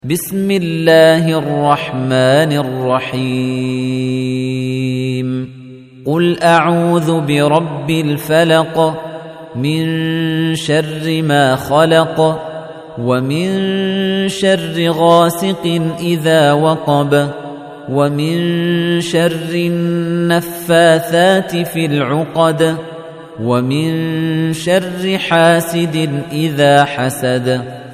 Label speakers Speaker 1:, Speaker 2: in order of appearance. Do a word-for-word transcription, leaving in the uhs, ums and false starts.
Speaker 1: بسم الله الرحمن الرحيم قل أعوذ برب الفلق من شر ما خلق ومن شر غاسق إذا وقب ومن شر النفاثات في العقد ومن شر حاسد إذا حسد